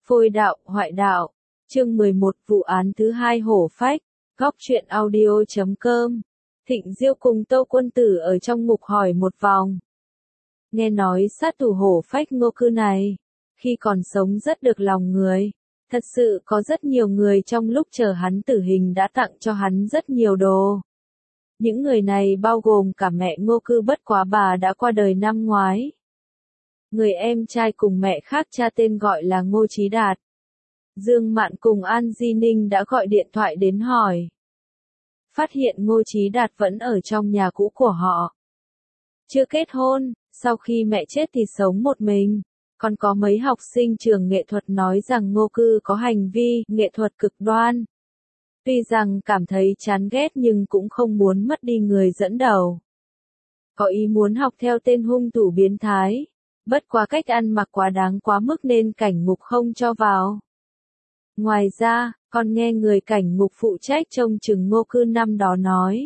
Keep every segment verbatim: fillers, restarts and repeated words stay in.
Phôi đạo, hoại đạo. Chương mười một vụ án thứ hai hổ phách. Góc truyện audio chấm com. Thịnh Diêu cùng Tô Quân Tử ở trong ngục hỏi một vòng. Nghe nói sát thủ hổ phách Ngô Cư này, khi còn sống rất được lòng người. Thật sự có rất nhiều người trong lúc chờ hắn tử hình đã tặng cho hắn rất nhiều đồ. Những người này bao gồm cả mẹ Ngô Cư, bất quá bà đã qua đời năm ngoái. Người em trai cùng mẹ khác cha tên gọi là Ngô Chí Đạt. Dương Mạn cùng An Di Ninh đã gọi điện thoại đến hỏi. Phát hiện Ngô Chí Đạt vẫn ở trong nhà cũ của họ. Chưa kết hôn, sau khi mẹ chết thì sống một mình. Còn có mấy học sinh trường nghệ thuật nói rằng Ngô Cư có hành vi nghệ thuật cực đoan. Tuy rằng cảm thấy chán ghét nhưng cũng không muốn mất đi người dẫn đầu. Có ý muốn học theo tên hung thủ biến thái. Bất quá cách ăn mặc quá đáng quá mức nên cảnh ngục không cho vào. Ngoài ra, còn nghe người cảnh ngục phụ trách trông chừng Ngô Cư năm đó nói.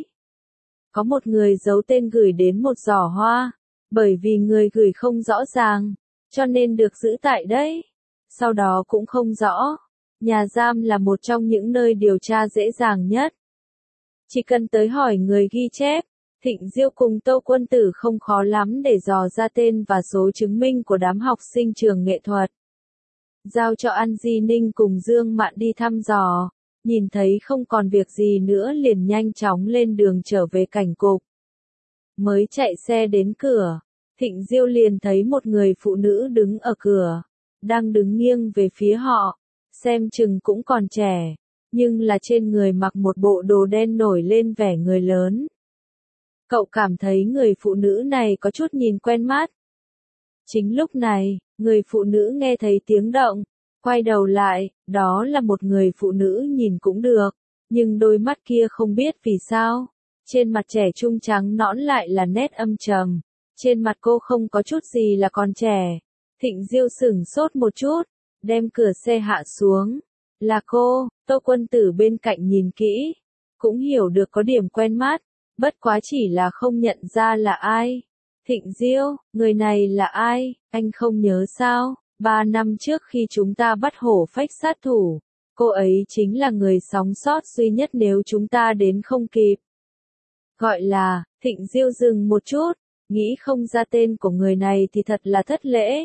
Có một người giấu tên gửi đến một giỏ hoa, bởi vì người gửi không rõ ràng, cho nên được giữ tại đấy. Sau đó cũng không rõ, nhà giam là một trong những nơi điều tra dễ dàng nhất. Chỉ cần tới hỏi người ghi chép, Thịnh Diêu cùng Tô Quân Tử không khó lắm để dò ra tên và số chứng minh của đám học sinh trường nghệ thuật. Giao cho An Di Ninh cùng Dương Mạn đi thăm dò, nhìn thấy không còn việc gì nữa liền nhanh chóng lên đường trở về cảnh cục. Mới chạy xe đến cửa, Thịnh Diêu liền thấy một người phụ nữ đứng ở cửa, đang đứng nghiêng về phía họ, xem chừng cũng còn trẻ, nhưng là trên người mặc một bộ đồ đen nổi lên vẻ người lớn. Cậu cảm thấy người phụ nữ này có chút nhìn quen mắt. Chính lúc này, người phụ nữ nghe thấy tiếng động, quay đầu lại, đó là một người phụ nữ nhìn cũng được, nhưng đôi mắt kia không biết vì sao, trên mặt trẻ trung trắng nõn lại là nét âm trầm, trên mặt cô không có chút gì là còn trẻ. Thịnh Diêu sửng sốt một chút, đem cửa xe hạ xuống. Là cô, Tô Quân Tử bên cạnh nhìn kỹ, cũng hiểu được có điểm quen mắt, bất quá chỉ là không nhận ra là ai. Thịnh Diêu, người này là ai, anh không nhớ sao? Ba năm trước khi chúng ta bắt hổ phách sát thủ, cô ấy chính là người sống sót duy nhất nếu chúng ta đến không kịp. Gọi là, Thịnh Diêu dừng một chút, nghĩ không ra tên của người này thì thật là thất lễ.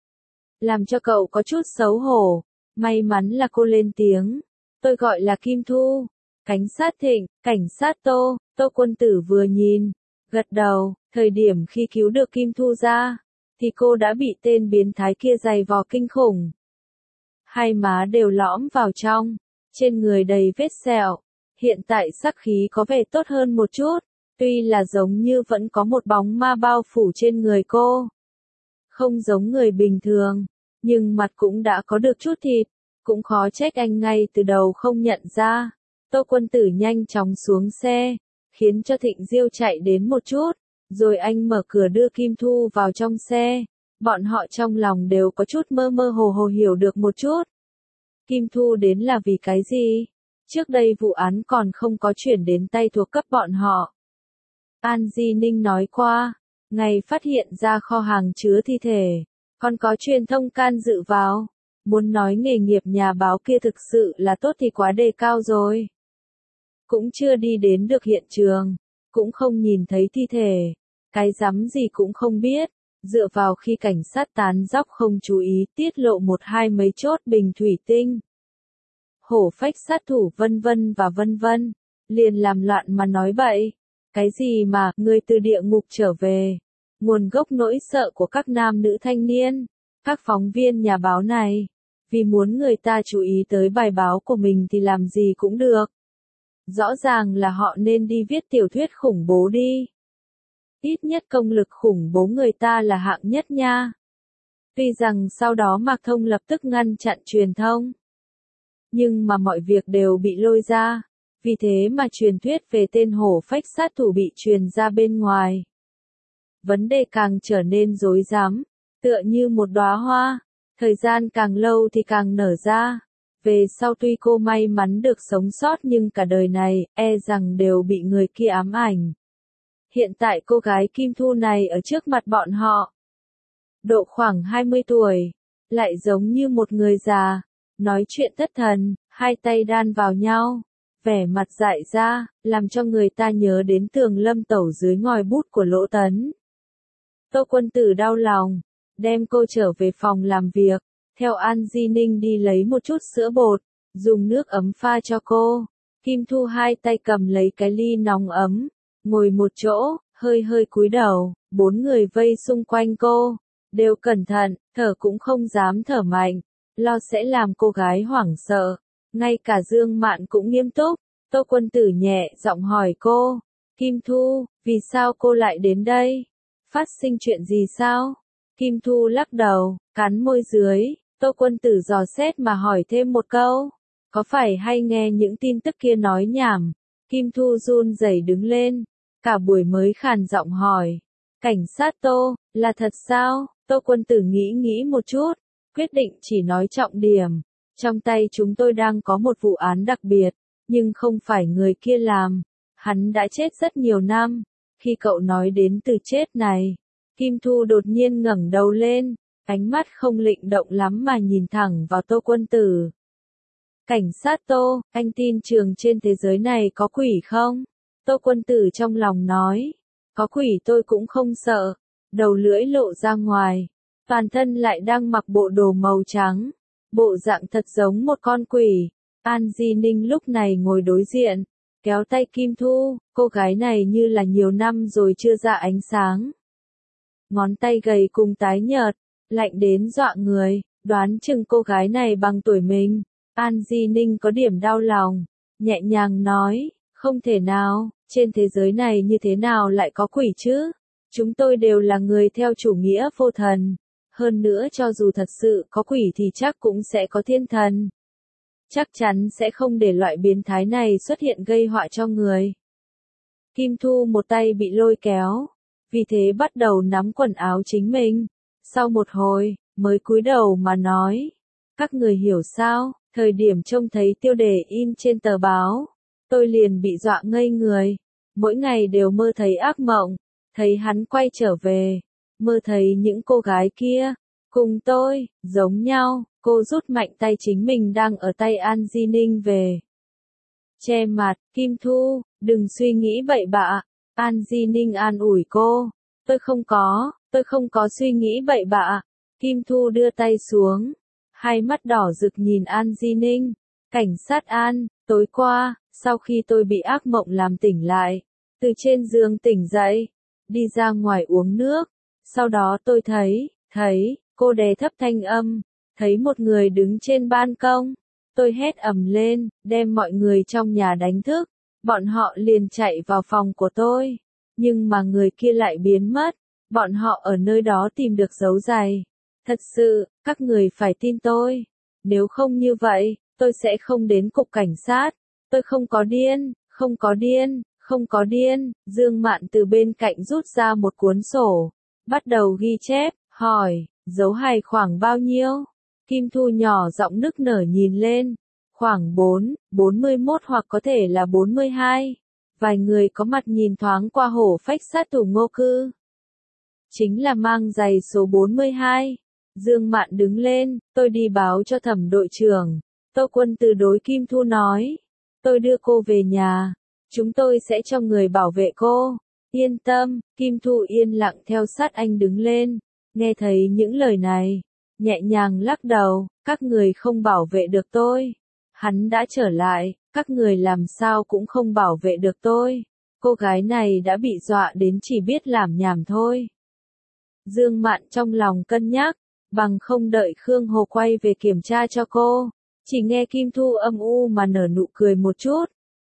Làm cho cậu có chút xấu hổ, may mắn là cô lên tiếng. Tôi gọi là Kim Thu, cảnh sát Thịnh, cảnh sát Tô. Tô Quân Tử vừa nhìn, gật đầu, thời điểm khi cứu được Kim Thu ra, thì cô đã bị tên biến thái kia giày vò kinh khủng. Hai má đều lõm vào trong, trên người đầy vết sẹo, hiện tại sắc khí có vẻ tốt hơn một chút, tuy là giống như vẫn có một bóng ma bao phủ trên người cô. Không giống người bình thường, nhưng mặt cũng đã có được chút thịt, cũng khó trách anh ngay từ đầu không nhận ra. Tô Quân Tử nhanh chóng xuống xe, khiến cho Thịnh Diêu chạy đến một chút, rồi anh mở cửa đưa Kim Thu vào trong xe. Bọn họ trong lòng đều có chút mơ mơ hồ hồ hiểu được một chút. Kim Thu đến là vì cái gì? Trước đây vụ án còn không có chuyển đến tay thuộc cấp bọn họ. An Di Ninh nói qua, ngày phát hiện ra kho hàng chứa thi thể, còn có truyền thông can dự vào. Muốn nói nghề nghiệp nhà báo kia thực sự là tốt thì quá đề cao rồi. Cũng chưa đi đến được hiện trường, cũng không nhìn thấy thi thể, cái rắm gì cũng không biết, dựa vào khi cảnh sát tán dóc không chú ý tiết lộ một hai mấy chốt bình thủy tinh. Hổ phách sát thủ vân vân và vân vân, liền làm loạn mà nói bậy. Cái gì mà, người từ địa ngục trở về, nguồn gốc nỗi sợ của các nam nữ thanh niên, các phóng viên nhà báo này, vì muốn người ta chú ý tới bài báo của mình thì làm gì cũng được. Rõ ràng là họ nên đi viết tiểu thuyết khủng bố đi. Ít nhất công lực khủng bố người ta là hạng nhất nha. Tuy rằng sau đó Mạc Thông lập tức ngăn chặn truyền thông. Nhưng mà mọi việc đều bị lôi ra. Vì thế mà truyền thuyết về tên hổ phách sát thủ bị truyền ra bên ngoài. Vấn đề càng trở nên rối rắm, tựa như một đóa hoa. Thời gian càng lâu thì càng nở ra. Về sau tuy cô may mắn được sống sót nhưng cả đời này, e rằng đều bị người kia ám ảnh. Hiện tại cô gái Kim Thu này ở trước mặt bọn họ. Độ khoảng hai mươi tuổi, lại giống như một người già, nói chuyện thất thần, hai tay đan vào nhau, vẻ mặt dại ra, làm cho người ta nhớ đến Tường Lâm tẩu dưới ngòi bút của Lỗ Tấn. Tô Quân Tử đau lòng, đem cô trở về phòng làm việc, theo An Di Ninh đi lấy một chút sữa bột, dùng nước ấm pha cho cô. Kim Thu hai tay cầm lấy cái ly nóng ấm, ngồi một chỗ, hơi hơi cúi đầu, bốn người vây xung quanh cô, đều cẩn thận, thở cũng không dám thở mạnh, lo sẽ làm cô gái hoảng sợ. Ngay cả Dương Mạn cũng nghiêm túc, Tô Quân Tử nhẹ giọng hỏi cô, Kim Thu, vì sao cô lại đến đây? Phát sinh chuyện gì sao? Kim Thu lắc đầu, cắn môi dưới, Tô Quân Tử dò xét mà hỏi thêm một câu, có phải hay nghe những tin tức kia nói nhảm? Kim Thu run rẩy đứng lên, cả buổi mới khàn giọng hỏi, cảnh sát Tô, là thật sao? Tô Quân Tử nghĩ nghĩ một chút, quyết định chỉ nói trọng điểm. Trong tay chúng tôi đang có một vụ án đặc biệt, nhưng không phải người kia làm. Hắn đã chết rất nhiều năm. Khi cậu nói đến từ chết này, Kim Thu đột nhiên ngẩng đầu lên, ánh mắt không lịnh động lắm mà nhìn thẳng vào Tô Quân Tử. Cảnh sát Tô, anh tin trường trên thế giới này có quỷ không? Tô Quân Tử trong lòng nói, có quỷ tôi cũng không sợ. Đầu lưỡi lộ ra ngoài, toàn thân lại đang mặc bộ đồ màu trắng. Bộ dạng thật giống một con quỷ. An Di Ninh lúc này ngồi đối diện, kéo tay Kim Thu, cô gái này như là nhiều năm rồi chưa ra ánh sáng. Ngón tay gầy cùng tái nhợt, lạnh đến dọa người, đoán chừng cô gái này bằng tuổi mình. An Di Ninh có điểm đau lòng, nhẹ nhàng nói, không thể nào, trên thế giới này như thế nào lại có quỷ chứ? Chúng tôi đều là người theo chủ nghĩa vô thần. Hơn nữa cho dù thật sự có quỷ thì chắc cũng sẽ có thiên thần. Chắc chắn sẽ không để loại biến thái này xuất hiện gây họa cho người. Kim Thu một tay bị lôi kéo, vì thế bắt đầu nắm quần áo chính mình. Sau một hồi, mới cúi đầu mà nói, các người hiểu sao, thời điểm trông thấy tiêu đề in trên tờ báo, tôi liền bị dọa ngây người. Mỗi ngày đều mơ thấy ác mộng, thấy hắn quay trở về. Mơ thấy những cô gái kia, cùng tôi, giống nhau, cô rút mạnh tay chính mình đang ở tay An Di Ninh về. Che mặt, Kim Thu, đừng suy nghĩ bậy bạ, An Di Ninh an ủi cô, tôi không có, tôi không có suy nghĩ bậy bạ. Kim Thu đưa tay xuống, hai mắt đỏ rực nhìn An Di Ninh, cảnh sát An, tối qua, sau khi tôi bị ác mộng làm tỉnh lại, từ trên giường tỉnh dậy, đi ra ngoài uống nước. Sau đó tôi thấy, thấy, cô đè thấp thanh âm, thấy một người đứng trên ban công. Tôi hét ầm lên, đem mọi người trong nhà đánh thức. Bọn họ liền chạy vào phòng của tôi. Nhưng mà người kia lại biến mất. Bọn họ ở nơi đó tìm được dấu giày. Thật sự, các người phải tin tôi. Nếu không như vậy, tôi sẽ không đến cục cảnh sát. Tôi không có điên, không có điên, không có điên. Dương Mạn từ bên cạnh rút ra một cuốn sổ. Bắt đầu ghi chép, hỏi, dấu hài khoảng bao nhiêu? Kim Thu nhỏ giọng nức nở nhìn lên, khoảng bốn, bốn mươi mốt hoặc có thể là bốn mươi hai. Vài người có mặt nhìn thoáng qua hổ phách sát thủ Ngô Cư. Chính là mang giày số bốn mươi hai. Dương Mạn đứng lên, tôi đi báo cho thẩm đội trưởng. Tô Quân Từ đối Kim Thu nói, tôi đưa cô về nhà, chúng tôi sẽ cho người bảo vệ cô. Yên tâm, Kim Thu yên lặng theo sát anh đứng lên, nghe thấy những lời này, nhẹ nhàng lắc đầu, các người không bảo vệ được tôi. Hắn đã trở lại, các người làm sao cũng không bảo vệ được tôi. Cô gái này đã bị dọa đến chỉ biết làm nhảm thôi. Dương Mạn trong lòng cân nhắc, bằng không đợi Khương Hồ quay về kiểm tra cho cô, chỉ nghe Kim Thu âm u mà nở nụ cười một chút.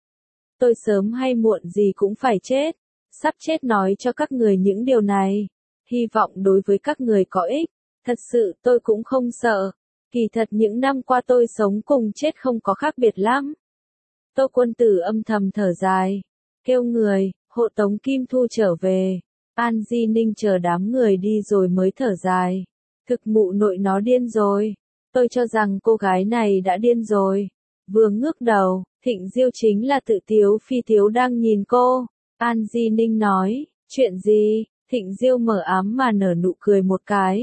Tôi sớm hay muộn gì cũng phải chết. Sắp chết nói cho các người những điều này, hy vọng đối với các người có ích. Thật sự tôi cũng không sợ, kỳ thật những năm qua tôi sống cùng chết không có khác biệt lắm. Tô Quân Tử âm thầm thở dài, kêu người, hộ tống Kim Thu trở về. An Di Ninh chờ đám người đi rồi mới thở dài, thực mụ nội nó điên rồi, tôi cho rằng cô gái này đã điên rồi. Vừa ngước đầu, Thịnh Diêu chính là Tự Tiếu Phi Tiếu đang nhìn cô. An Di Ninh nói, chuyện gì? Thịnh Diêu mở ám mà nở nụ cười một cái.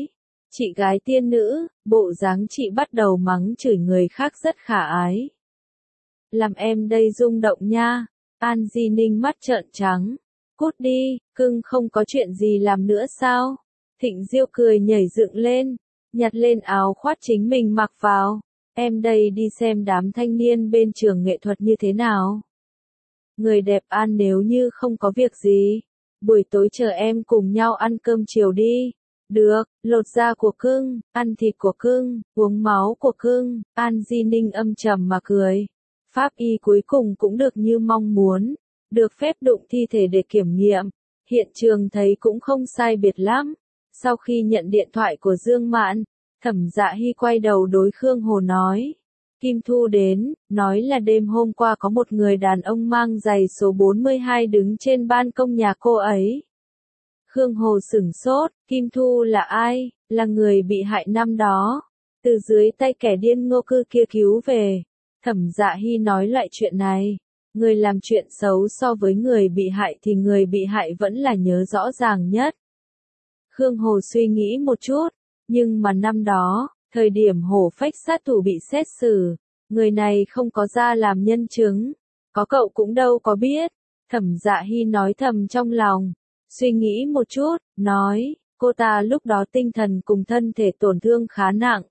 Chị gái tiên nữ, bộ dáng chị bắt đầu mắng chửi người khác rất khả ái. Làm em đây rung động nha. An Di Ninh mắt trợn trắng. Cút đi, cưng không có chuyện gì làm nữa sao? Thịnh Diêu cười nhảy dựng lên, nhặt lên áo khoác chính mình mặc vào. Em đây đi xem đám thanh niên bên trường nghệ thuật như thế nào. Người đẹp An nếu như không có việc gì, buổi tối chờ em cùng nhau ăn cơm chiều đi. Được, lột da của cưng, ăn thịt của cưng, uống máu của cưng. An Di Ninh âm trầm mà cười. Pháp y cuối cùng cũng được như mong muốn, được phép đụng thi thể để kiểm nghiệm. Hiện trường thấy cũng không sai biệt lắm. Sau khi nhận điện thoại của Dương Mạn, Thẩm Dạ Hy quay đầu đối Khương Hồ nói. Kim Thu đến, nói là đêm hôm qua có một người đàn ông mang giày số bốn mươi hai đứng trên ban công nhà cô ấy. Khương Hồ sửng sốt, Kim Thu là ai? Là người bị hại năm đó, từ dưới tay kẻ điên Ngô Cư kia cứu về. Thẩm Dạ Hy nói lại chuyện này. Người làm chuyện xấu so với người bị hại thì người bị hại vẫn là nhớ rõ ràng nhất. Khương Hồ suy nghĩ một chút, nhưng mà năm đó, thời điểm Hổ Phách sát thủ bị xét xử, người này không có ra làm nhân chứng, có cậu cũng đâu có biết. Thẩm Dạ Hy nói thầm trong lòng, suy nghĩ một chút, nói, cô ta lúc đó tinh thần cùng thân thể tổn thương khá nặng.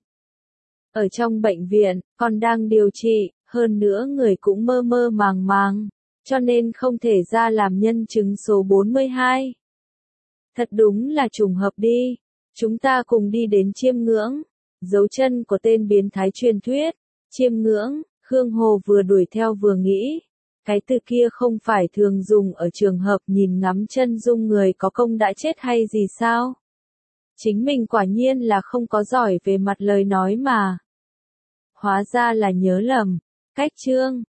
Ở trong bệnh viện, còn đang điều trị, hơn nữa người cũng mơ mơ màng màng, cho nên không thể ra làm nhân chứng số bốn mươi hai. Thật đúng là trùng hợp đi. Chúng ta cùng đi đến Chiêm Ngưỡng. Dấu chân của tên biến thái truyền thuyết. Chiêm Ngưỡng, Khương Hồ vừa đuổi theo vừa nghĩ. Cái từ kia không phải thường dùng ở trường hợp nhìn ngắm chân dung người có công đã chết hay gì sao? Chính mình quả nhiên là không có giỏi về mặt lời nói mà. Hóa ra là nhớ lầm. Cách chương